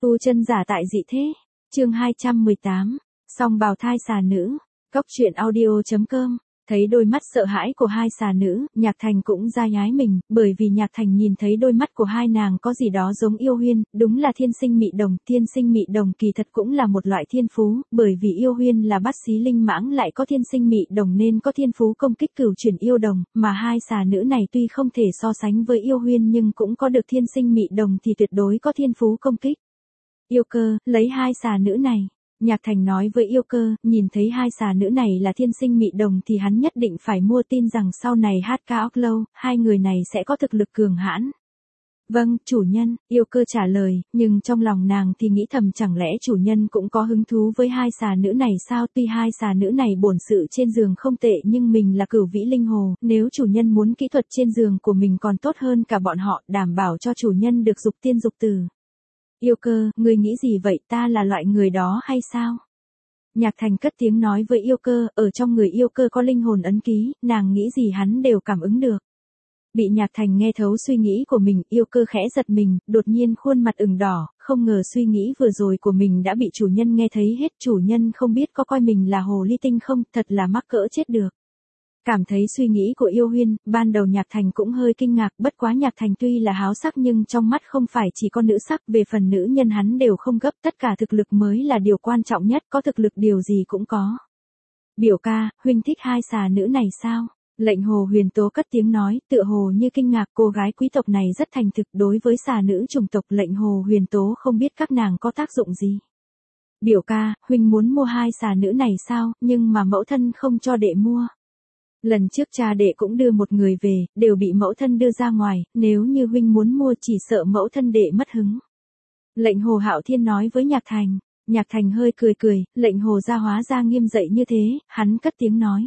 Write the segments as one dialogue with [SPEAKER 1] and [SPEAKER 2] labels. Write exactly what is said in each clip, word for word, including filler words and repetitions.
[SPEAKER 1] Tu chân giả tại dị thế. Chương hai trăm mười tám. Song bào thai xà nữ. Cốc truyện audio chấm com. Thấy đôi mắt sợ hãi của hai xà nữ, Nhạc Thành cũng ra nhái mình, bởi vì Nhạc Thành nhìn thấy đôi mắt của hai nàng có gì đó giống Yêu Huyên, đúng là thiên sinh mị đồng. Thiên sinh mị đồng kỳ thật cũng là một loại thiên phú, bởi vì Yêu Huyên là bát xí linh mãng lại có thiên sinh mị đồng nên có thiên phú công kích cửu chuyển yêu đồng, mà hai xà nữ này tuy không thể so sánh với Yêu Huyên nhưng cũng có được thiên sinh mị đồng thì tuyệt đối có thiên phú công kích. Yêu Cơ, lấy hai xà nữ này. Nhạc Thành nói với Yêu Cơ, nhìn thấy hai xà nữ này là thiên sinh mị đồng thì hắn nhất định phải mua tin rằng sau này hát ca óc lâu, hai người này sẽ có thực lực cường hãn. Vâng, chủ nhân, Yêu Cơ trả lời, nhưng trong lòng nàng thì nghĩ thầm chẳng lẽ chủ nhân cũng có hứng thú với hai xà nữ này sao? Tuy hai xà nữ này bổn sự trên giường không tệ nhưng mình là cửu vĩ linh hồ, nếu chủ nhân muốn kỹ thuật trên giường của mình còn tốt hơn cả bọn họ, đảm bảo cho chủ nhân được dục tiên dục tử. Yêu Cơ, ngươi nghĩ gì vậy, ta là loại người đó hay sao? Nhạc Thành cất tiếng nói với Yêu Cơ, ở trong người Yêu Cơ có linh hồn ấn ký, nàng nghĩ gì hắn đều cảm ứng được. Bị Nhạc Thành nghe thấu suy nghĩ của mình, Yêu Cơ khẽ giật mình, đột nhiên khuôn mặt ửng đỏ, không ngờ suy nghĩ vừa rồi của mình đã bị chủ nhân nghe thấy hết. Chủ nhân không biết có coi mình là hồ ly tinh không, thật là mắc cỡ chết được. Cảm thấy suy nghĩ của Yêu Huyên, ban đầu Nhạc Thành cũng hơi kinh ngạc, bất quá Nhạc Thành tuy là háo sắc nhưng trong mắt không phải chỉ có nữ sắc, về phần nữ nhân hắn đều không gấp, tất cả thực lực mới là điều quan trọng nhất, có thực lực điều gì cũng có. Biểu ca, huynh thích hai xà nữ này sao? Lệnh Hồ Huyền Tố cất tiếng nói, tựa hồ như kinh ngạc, cô gái quý tộc này rất thành thực đối với xà nữ chủng tộc. Lệnh Hồ Huyền Tố không biết các nàng có tác dụng gì. Biểu ca, huynh muốn mua hai xà nữ này sao, nhưng mà mẫu thân không cho đệ mua. Lần trước cha đệ cũng đưa một người về, đều bị mẫu thân đưa ra ngoài, nếu như huynh muốn mua chỉ sợ mẫu thân đệ mất hứng. Lệnh Hồ Hạo Thiên nói với Nhạc Thành. Nhạc Thành hơi cười cười, lệnh Hồ gia hóa ra nghiêm dậy như thế, hắn cất tiếng nói.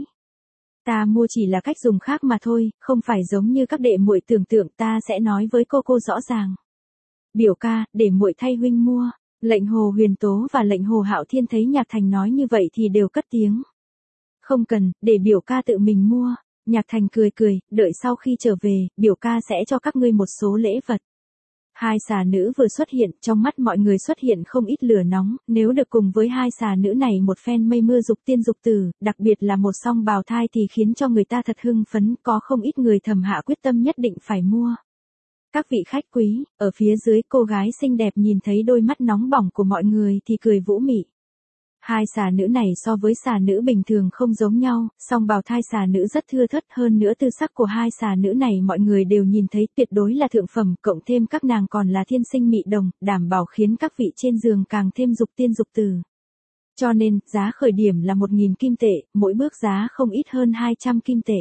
[SPEAKER 1] Ta mua chỉ là cách dùng khác mà thôi, không phải giống như các đệ muội tưởng tượng, ta sẽ nói với cô cô rõ ràng. Biểu ca, để muội thay huynh mua. Lệnh Hồ Huyền Tố và lệnh Hồ Hạo Thiên thấy Nhạc Thành nói như vậy thì đều cất tiếng. Không cần, để biểu ca tự mình mua. Nhạc Thành cười cười, đợi sau khi trở về, biểu ca sẽ cho các ngươi một số lễ vật. Hai xà nữ vừa xuất hiện, trong mắt mọi người xuất hiện không ít lửa nóng, nếu được cùng với hai xà nữ này một phen mây mưa dục tiên dục tử, đặc biệt là một song bào thai thì khiến cho người ta thật hưng phấn, có không ít người thầm hạ quyết tâm nhất định phải mua. Các vị khách quý, ở phía dưới cô gái xinh đẹp nhìn thấy đôi mắt nóng bỏng của mọi người thì cười vũ mị. Hai xà nữ này so với xà nữ bình thường không giống nhau, song bào thai xà nữ rất thưa thớt, hơn nữa tư sắc của hai xà nữ này mọi người đều nhìn thấy tuyệt đối là thượng phẩm, cộng thêm các nàng còn là thiên sinh mị đồng, đảm bảo khiến các vị trên giường càng thêm dục tiên dục tử. Cho nên, giá khởi điểm là một nghìn kim tệ, mỗi bước giá không ít hơn hai trăm kim tệ.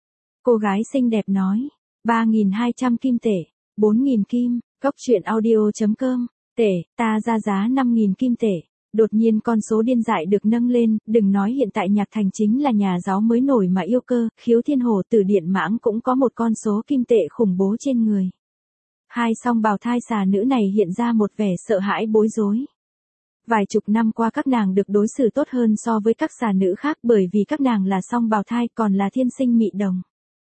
[SPEAKER 1] Cô gái xinh đẹp nói, ba nghìn hai trăm kim tệ, bốn nghìn kim, cốc truyện audio chấm com, tệ, ta ra giá năm nghìn kim tệ. Đột nhiên con số điên dại được nâng lên, đừng nói hiện tại Nhạc Thành chính là nhà giáo mới nổi mà Yêu Cơ, Khiếu Thiên Hồ, Tử Điện Mãng cũng có một con số kim tệ khủng bố trên người. Hai song bào thai xà nữ này hiện ra một vẻ sợ hãi bối rối. Vài chục năm qua các nàng được đối xử tốt hơn so với các xà nữ khác bởi vì các nàng là song bào thai còn là thiên sinh mị đồng.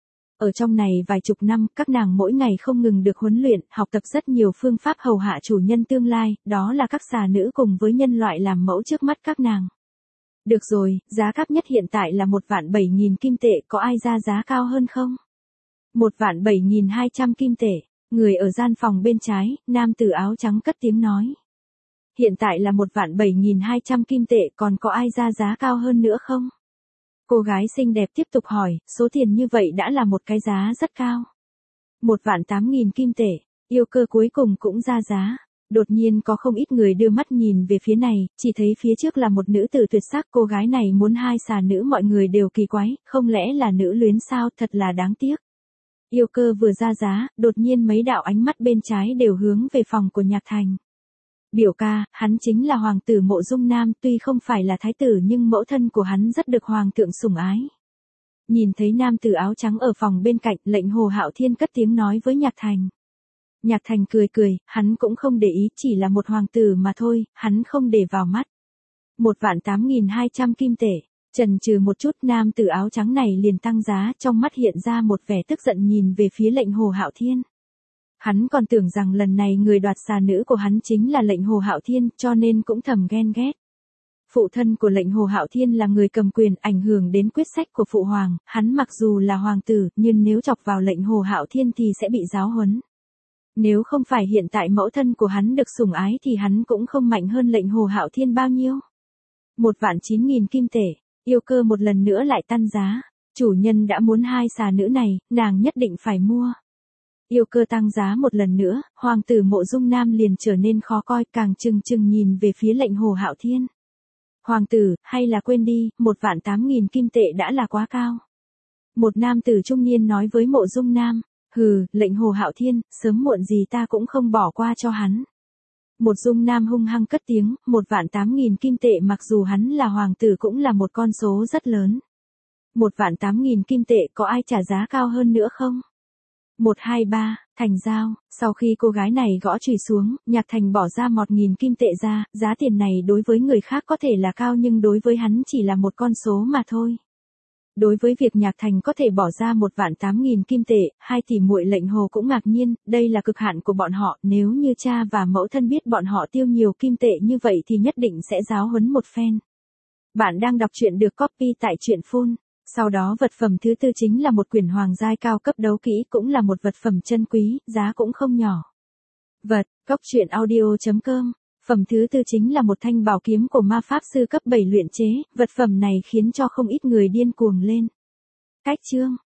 [SPEAKER 1] Ở trong này vài chục năm, các nàng mỗi ngày không ngừng được huấn luyện, học tập rất nhiều phương pháp hầu hạ chủ nhân tương lai, đó là các xà nữ cùng với nhân loại làm mẫu trước mắt các nàng. Được rồi, giá thấp nhất hiện tại là một vạn bảy nghìn kim tệ, có ai ra giá cao hơn không? Một vạn bảy nghìn hai trăm kim tệ, người ở gian phòng bên trái, nam tử áo trắng cất tiếng nói. Hiện tại là một vạn bảy nghìn hai trăm kim tệ, còn có ai ra giá cao hơn nữa không? Cô gái xinh đẹp tiếp tục hỏi, số tiền như vậy đã là một cái giá rất cao. Một vạn tám nghìn kim tệ, Yêu Cơ cuối cùng cũng ra giá. Đột nhiên có không ít người đưa mắt nhìn về phía này, chỉ thấy phía trước là một nữ tử tuyệt sắc, cô gái này muốn hai xà nữ mọi người đều kỳ quái, không lẽ là nữ luyến sao, thật là đáng tiếc. Yêu Cơ vừa ra giá, đột nhiên mấy đạo ánh mắt bên trái đều hướng về phòng của Nhạc Thành. Biểu ca, hắn chính là hoàng tử Mộ Dung Nam, tuy không phải là thái tử nhưng mẫu thân của hắn rất được hoàng thượng sủng ái. Nhìn thấy nam tử áo trắng ở phòng bên cạnh, lệnh Hồ Hạo Thiên cất tiếng nói với Nhạc Thành. Nhạc Thành cười cười, hắn cũng không để ý, chỉ là một hoàng tử mà thôi, hắn không để vào mắt. Một vạn tám nghìn hai trăm kim tệ, chần chừ một chút nam tử áo trắng này liền tăng giá, trong mắt hiện ra một vẻ tức giận nhìn về phía lệnh Hồ Hạo Thiên. Hắn còn tưởng rằng lần này người đoạt xà nữ của hắn chính là lệnh Hồ Hạo Thiên, cho nên cũng thầm ghen ghét. Phụ thân của lệnh Hồ Hạo Thiên là người cầm quyền ảnh hưởng đến quyết sách của phụ hoàng, hắn mặc dù là hoàng tử, nhưng nếu chọc vào lệnh Hồ Hạo Thiên thì sẽ bị giáo huấn. Nếu không phải hiện tại mẫu thân của hắn được sủng ái thì hắn cũng không mạnh hơn lệnh Hồ Hạo Thiên bao nhiêu. Một vạn chín nghìn kim tệ, Yêu Cơ một lần nữa lại tăng giá. Chủ nhân đã muốn hai xà nữ này, nàng nhất định phải mua. Yêu Cơ tăng giá một lần nữa, hoàng tử Mộ Dung Nam liền trở nên khó coi, càng chừng chừng nhìn về phía lệnh Hồ Hạo Thiên. Hoàng tử, hay là quên đi, một vạn tám nghìn kim tệ đã là quá cao. Một nam tử trung niên nói với Mộ Dung Nam, hừ, lệnh Hồ Hạo Thiên, sớm muộn gì ta cũng không bỏ qua cho hắn. Một Dung Nam hung hăng cất tiếng, một vạn tám nghìn kim tệ mặc dù hắn là hoàng tử cũng là một con số rất lớn. Một vạn tám nghìn kim tệ có ai trả giá cao hơn nữa không? Một hai ba, thành giao, sau khi cô gái này gõ chùy xuống, Nhạc Thành bỏ ra một nghìn kim tệ ra, giá tiền này đối với người khác có thể là cao nhưng đối với hắn chỉ là một con số mà thôi. Đối với việc Nhạc Thành có thể bỏ ra một vạn tám nghìn kim tệ, hai tỷ muội lệnh Hồ cũng ngạc nhiên, đây là cực hạn của bọn họ, nếu như cha và mẫu thân biết bọn họ tiêu nhiều kim tệ như vậy thì nhất định sẽ giáo huấn một phen. Bạn đang đọc truyện được copy tại truyện phun. Sau đó vật phẩm thứ tư chính là một quyển hoàng giai cao cấp đấu kỹ, cũng là một vật phẩm chân quý, giá cũng không nhỏ. Vật, cốc truyện audio chấm com. Phẩm thứ tư chính là một thanh bảo kiếm của ma pháp sư cấp bảy luyện chế, vật phẩm này khiến cho không ít người điên cuồng lên. Cách chương,